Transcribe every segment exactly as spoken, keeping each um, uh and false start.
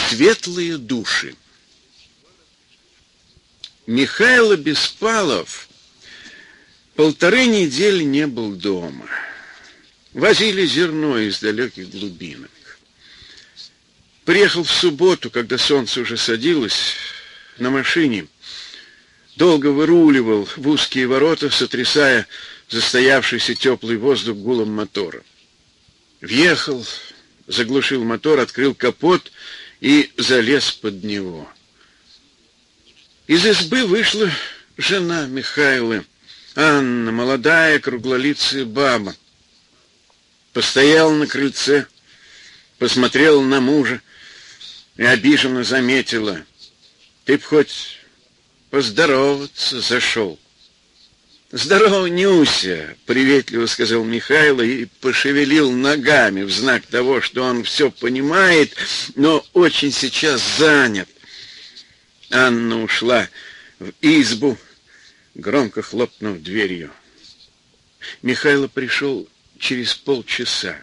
Светлые души. Михайло Беспалов полторы недели не был дома. Возили зерно из далеких глубинок. Приехал в субботу, когда солнце уже садилось, на машине. Долго выруливал в узкие ворота, сотрясая застоявшийся теплый воздух гулом мотора. Въехал, заглушил мотор, открыл капот и залез под него. Из избы вышла жена Михайла, Анна, молодая круглолицая баба. Постояла на крыльце, посмотрела на мужа и обиженно заметила: «Ты б хоть поздороваться зашел». «Здорово, Нюся!» — приветливо сказал Михайло и пошевелил ногами в знак того, что он все понимает, но очень сейчас занят. Анна ушла в избу, громко хлопнув дверью. Михайло пришел через полчаса.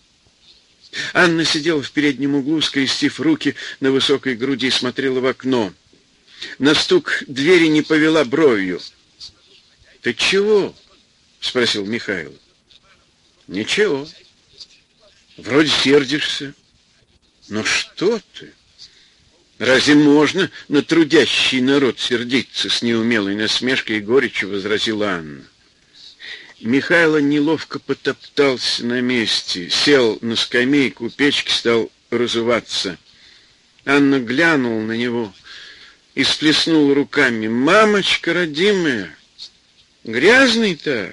Анна сидела в переднем углу, скрестив руки на высокой груди, смотрела в окно. На стук двери не повела бровью. «Ты чего?» — спросил Михайло. «Ничего. Вроде сердишься. Но что ты? Разве можно на трудящий народ сердиться?» — с неумелой насмешкой и горечью возразила Анна. Михайло неловко потоптался на месте, сел на скамейку у печки, стал разуваться. Анна глянула на него и всплеснула руками. «Мамочка родимая, грязный-то?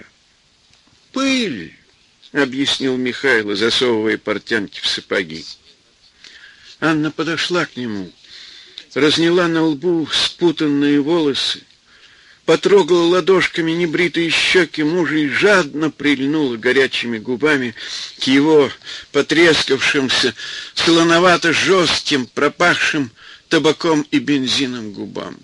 Пыль», — объяснил Михайло, засовывая портянки в сапоги. Анна подошла к нему, разняла на лбу спутанные волосы, потрогала ладошками небритые щеки мужа и жадно прильнула горячими губами к его потрескавшимся, солоновато-жестким, пропахшим табаком и бензином губам.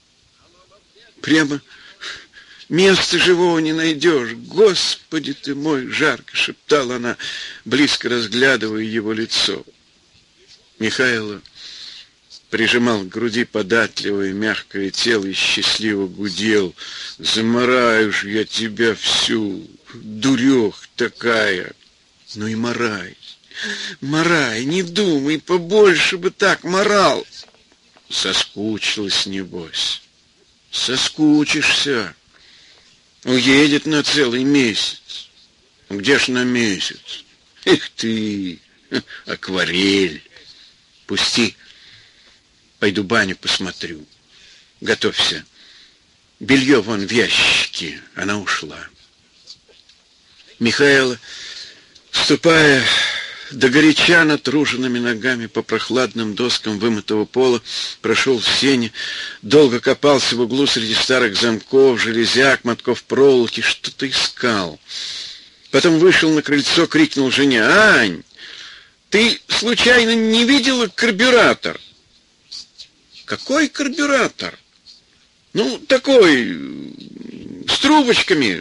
«Прямо места живого не найдешь! Господи ты мой!» — жарко шептала она, близко разглядывая его лицо. Михайло прижимал к груди податливое мягкое тело и счастливо гудел: «Замараю ж я тебя всю, дурех такая!» «Ну и марай, марай, не думай, побольше бы так марал!» «Соскучилась, небось?» «Соскучишься. Уедет на целый месяц». «Где ж на месяц?» «Эх ты, акварель! Пусти, пойду баню посмотрю. Готовься. Белье вон в ящике». Она ушла. Михайло, ступая догоряча натруженными ногами по прохладным доскам вымытого пола, прошел в сени, долго копался в углу среди старых замков, железяк, мотков проволоки, что-то искал. Потом вышел на крыльцо, крикнул жене: «Ань, ты случайно не видела карбюратор?» «Какой карбюратор?» «Ну, такой, с трубочками».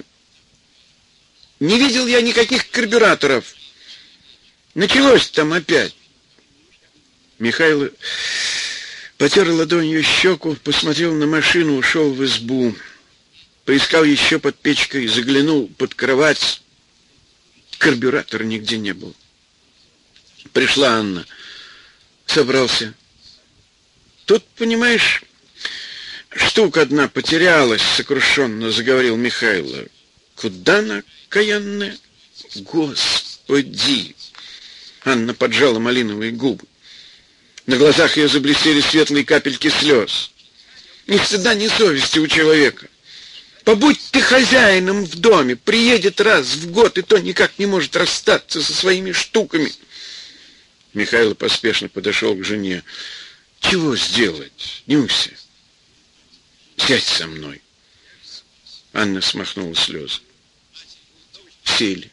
«Не видел я никаких карбюраторов. Началось там опять». Михайло потер ладонью щеку, посмотрел на машину, ушел в избу. Поискал еще под печкой, заглянул под кровать. Карбюратора нигде не было. Пришла Анна. Собрался. «Тут, понимаешь, штука одна потерялась», — сокрушенно заговорил Михайло. «Куда она, каянная?» «Господи!» Анна поджала малиновые губы. На глазах ее заблестели светлые капельки слез. «Ни стыда, ни совести у человека. Побудь ты хозяином в доме, приедет раз в год, и то никак не может расстаться со своими штуками». Михайло поспешно подошел к жене. «Чего сделать, Нюся? Сядь со мной». Анна смахнула слезы. Сели.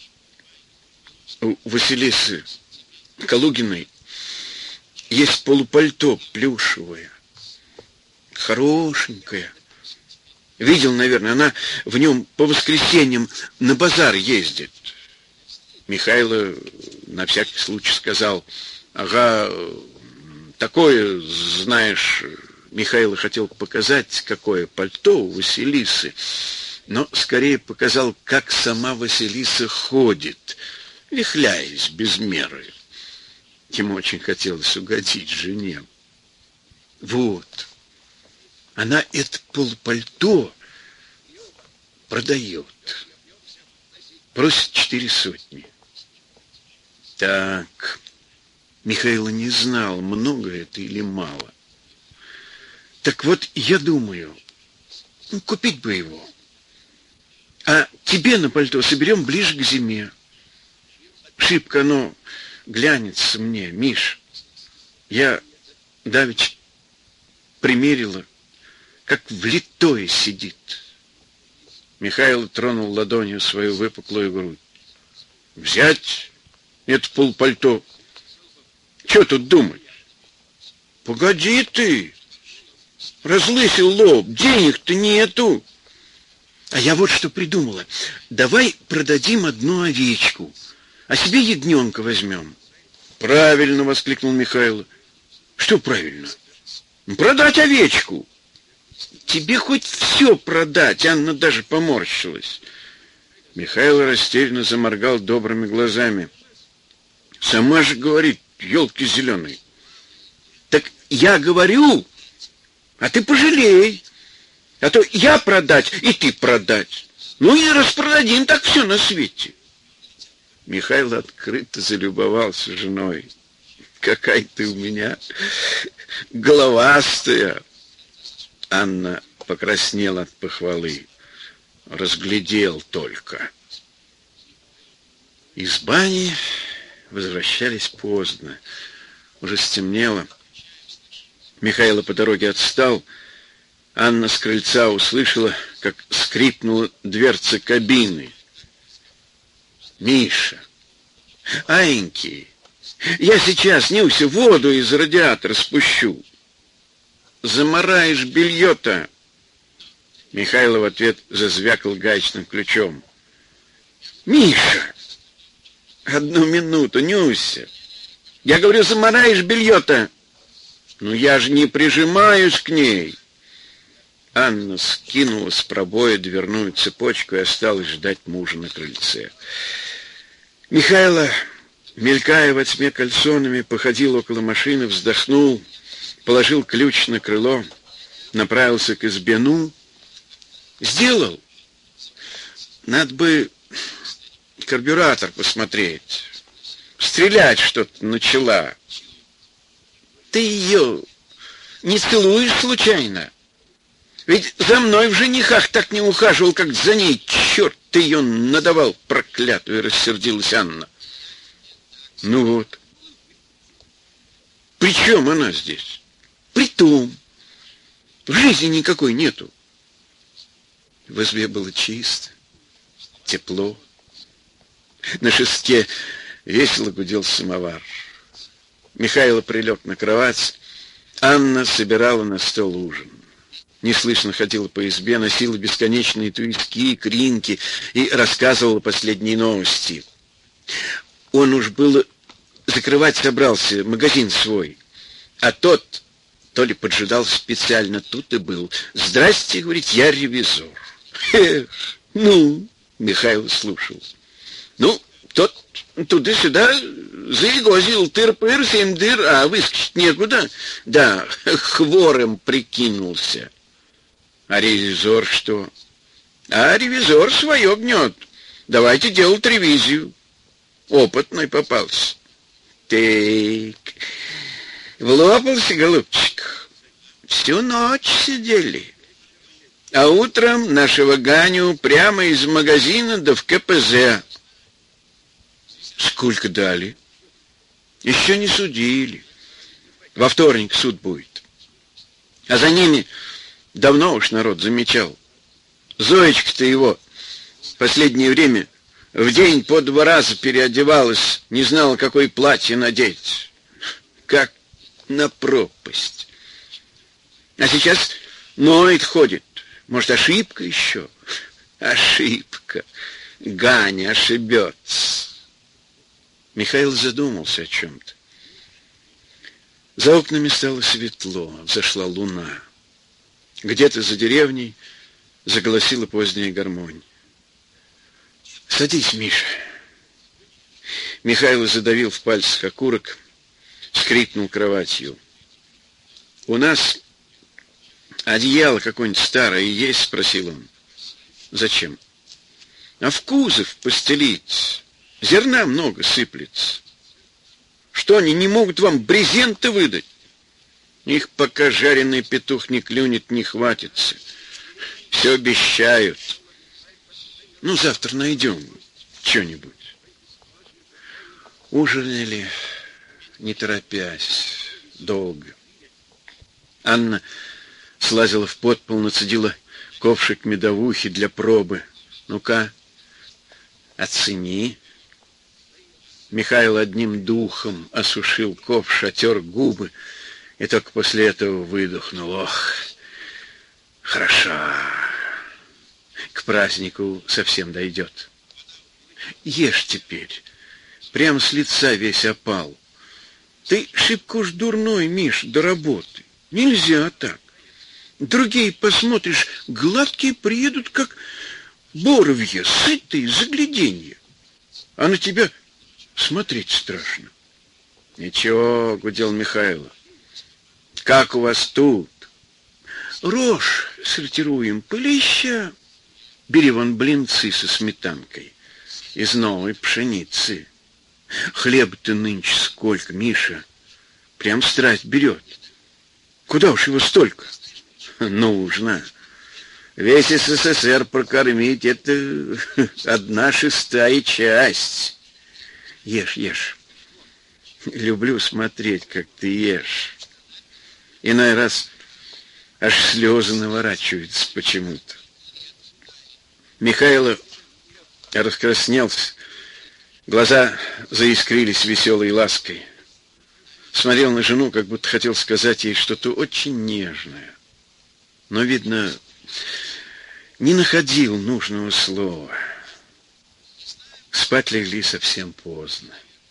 У Василисы Калугиной есть полупальто плюшевое, хорошенькое. Видел, наверное, она в нем по воскресеньям на базар ездит. Михайло на всякий случай сказал: «Ага, такое, знаешь, Михаил хотел показать, какое пальто у Василисы, но скорее показал, как сама Василиса ходит, вихляясь без меры. Ему очень хотелось угодить жене. Вот. Она это полупальто продает. Просит четыре сотни. Так, Михаил не знал, много это или мало. Так вот, я думаю, ну, купить бы его. А тебе на пальто соберем ближе к зиме. Шибко оно глянется мне, Миш. Я давеча примерила, как влитое сидит. Михаил тронул ладонью свою выпуклую грудь. Взять это полпальто. Че тут думать? Погоди ты. Разлысил лоб, денег-то нету. А я вот что придумала. Давай продадим одну овечку, а себе ягненка возьмем. Правильно, воскликнул Михаил. Что правильно? Продать овечку. Тебе хоть все продать, Анна даже поморщилась. Михаил растерянно заморгал добрыми глазами. Сама же говорит, елки зеленые. Так я говорю, а ты пожалей. А то я продать, и ты продать. Ну и распродадим так все на свете. Михаил открыто залюбовался женой. Какая ты у меня головастая. Анна покраснела от похвалы. Разглядел только. Из бани возвращались поздно. Уже стемнело. Михаил по дороге отстал. Анна с крыльца услышала, как скрипнула дверца кабины. Миша, Аенький, я сейчас, Нюся, воду из радиатора спущу. Замараешь белье-то. Михаил в ответ зазвякал гаечным ключом. Миша, одну минуту, Нюся. Я говорю, замараешь белье-то. Ну я же не прижимаюсь к ней. Анна скинула с пробоя дверную цепочку и осталась ждать мужа на крыльце. Михайло, мелькая во тьме кальсонами, походил около машины, вздохнул, положил ключ на крыло, направился к избе. Ну, сделал. Надо бы карбюратор посмотреть. Стрелять что-то начала. Ты ее не целуешь случайно? Ведь за мной в женихах так не ухаживал, как за ней. Черт, ты ее надавал, проклятую, рассердилась Анна. Ну вот. При чем она здесь? Притом. Жизни никакой нету. В избе было чисто, тепло. На шесте весело гудел самовар. Михаил прилег на кровать. Анна собирала на стол ужин. Неслышно ходила по избе, носила бесконечные туиски, кринки и рассказывала последние новости. Он уж было закрывать собрался, магазин свой. А тот, то ли поджидал специально, тут и был. «Здрасте», — говорит, — «я ревизор». Эх, ну, Михаил слушал. Ну, тот туда-сюда заигозил, тыр-пыр, семь дыр, а выскочить некуда. Да, хворым прикинулся. А ревизор что? А ревизор свое гнет. Давайте делать ревизию. Опытный попался. Так, влопался, голубчик. Всю ночь сидели. А утром нашего Ганю прямо из магазина да в ка пэ зэ. Сколько дали? Еще не судили. Во вторник суд будет. А за ними давно уж народ замечал. Зоечка-то его в последнее время в день по два раза переодевалась, не знала, какое платье надеть. Как на пропасть. А сейчас ноет, ходит. Может, ошибка еще? Ошибка. Ганя ошибется. Михаил задумался о чем-то. За окнами стало светло, взошла луна. Где-то за деревней заголосила поздняя гармонь. «Садись, Миша». Михаил задавил в пальцах окурок, скрипнул кроватью. «У нас одеяло какое-нибудь старое есть?» — спросил он. «Зачем?» «А в кузов постелить. Зерна много сыплется. Что, они не могут вам брезента выдать? Их, пока жареный петух не клюнет, не хватится. Все обещают. Ну, завтра найдем что-нибудь». Ужинали, не торопясь, долго. Анна слазила в подпол, нацедила ковшик медовухи для пробы. «Ну-ка, оцени». Михаил одним духом осушил ковш, отер губы и только после этого выдохнул. «Ох, хороша. К празднику совсем дойдет. Ешь теперь. Прям с лица весь опал. Ты шибко уж дурной, Миш, до работы. Нельзя так. Другие, посмотришь, гладкие приедут, как боровья, сытые, загляденье. А на тебя смотреть страшно». «Ничего», — гудел Михаил. «Как у вас тут?» «Рожь сортируем, пылища. Бери вон блинцы со сметанкой из новой пшеницы. Хлеба-то нынче сколько, Миша. Прям страсть берет. Куда уж его столько? Нужно. Весь СССР прокормить — это одна шестая часть. Ешь, ешь. Люблю смотреть, как ты ешь. Иной раз аж слезы наворачиваются почему-то». Михаил раскраснелся, глаза заискрились веселой лаской. Смотрел на жену, как будто хотел сказать ей что-то очень нежное. Но, видно, не находил нужного слова. Спать легли совсем поздно.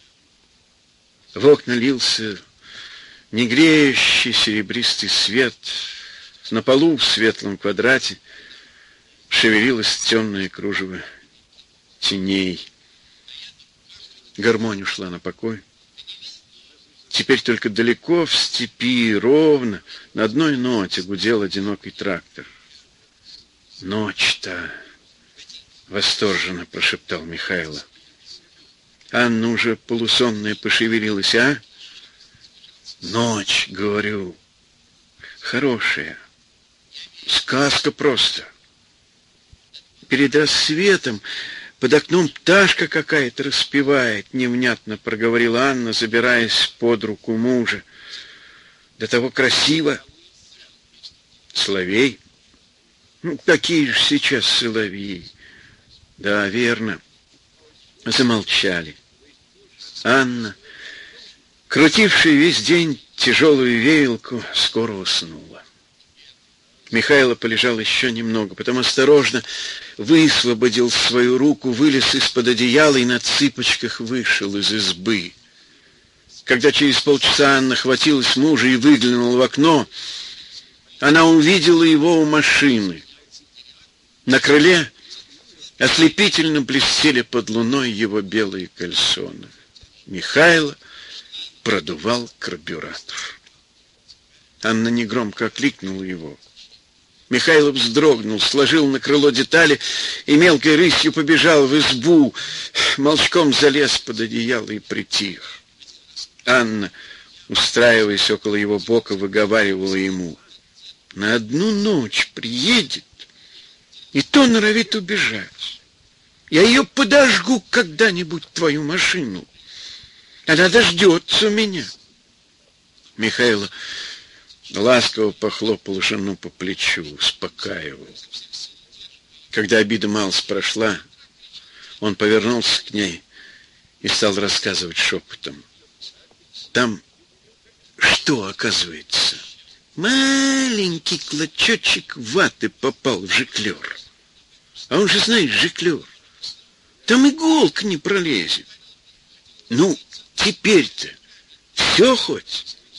В окна лился негреющий серебристый свет. На полу в светлом квадрате шевелилось темное кружево теней. Гармонь ушла на покой. Теперь только далеко в степи, ровно, на одной ноте гудел одинокий трактор. «Ночь-то!» — восторженно прошептал Михаил. Анна уже полусонная пошевелилась. «А? Ночь, говорю, хорошая. Сказка просто. Перед рассветом под окном пташка какая-то распевает», — невнятно проговорила Анна, забираясь под руку мужа. «До того красиво. Соловей? Ну, такие же сейчас соловьи». «Да, верно». Замолчали. Анна, крутившая весь день тяжелую веялку, скоро уснула. Михаил полежал еще немного, потом осторожно высвободил свою руку, вылез из-под одеяла и на цыпочках вышел из избы. Когда через полчаса Анна хватилась мужа и выглянула в окно, она увидела его у машины. На крыле ослепительно блестели под луной его белые кальсоны. Михаил продувал карбюратор. Анна негромко окликнула его. Михаил вздрогнул, сложил на крыло детали и мелкой рысью побежал в избу, молчком залез под одеяло и притих. Анна, устраиваясь около его бока, выговаривала ему: «На одну ночь приедет, и то норовит убежать. Я ее подожгу когда-нибудь, твою машину. Она дождется меня». Михаил ласково похлопал жену по плечу, успокаивал. Когда обида малость прошла, он повернулся к ней и стал рассказывать шепотом. Там что, оказывается? Маленький клочочек ваты попал в жиклер. А он же, знаешь, жиклер. Там иголка не пролезет. Ну, теперь-то все хоть.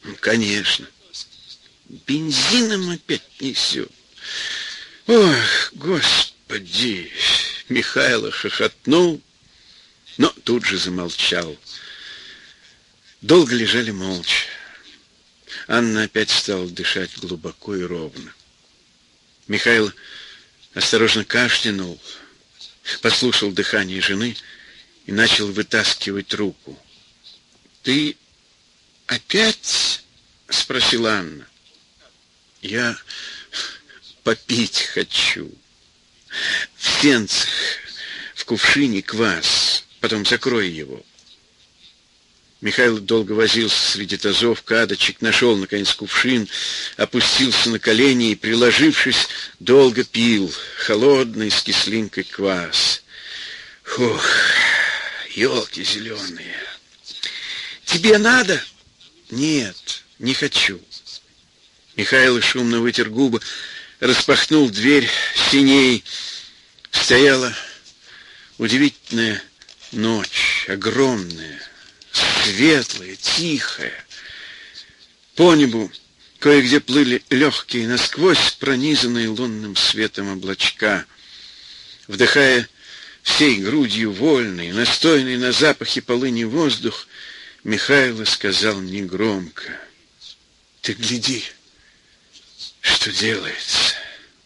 Ну, конечно. Бензином опять несет. Ох, Господи! Михайло хохотнул, но тут же замолчал. Долго лежали молча. Анна опять стала дышать глубоко и ровно. Михаил осторожно кашлянул, послушал дыхание жены и начал вытаскивать руку. «Ты опять?» — спросила Анна. «Я попить хочу. В сенцах, в кувшине квас, потом закрой его». Михаил долго возился среди тазов, кадочек, нашел, наконец, кувшин, опустился на колени и, приложившись, долго пил холодный с кислинкой квас. Фух, елки зеленые. «Тебе надо?» «Нет, не хочу». Михаил шумно вытер губы, распахнул дверь синей. Стояла удивительная ночь, огромная, светлая, тихая. По небу кое-где плыли легкие, насквозь пронизанные лунным светом облачка. Вдыхая всей грудью вольный, настойный на запахе полыни воздух, Михаил сказал негромко: «Ты гляди, что делается.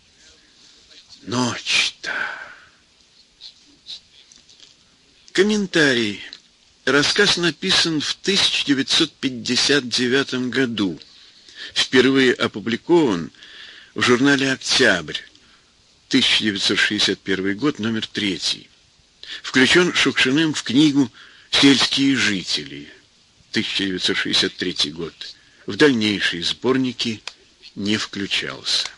Ночь-то». Комментарий. Рассказ написан в тысяча девятьсот пятьдесят девятом году. Впервые опубликован в журнале «Октябрь», тысяча девятьсот шестьдесят первый год, номер третий. Включен Шукшиным в книгу «Сельские жители», тысяча девятьсот шестьдесят третий год. В дальнейшие сборники не включался.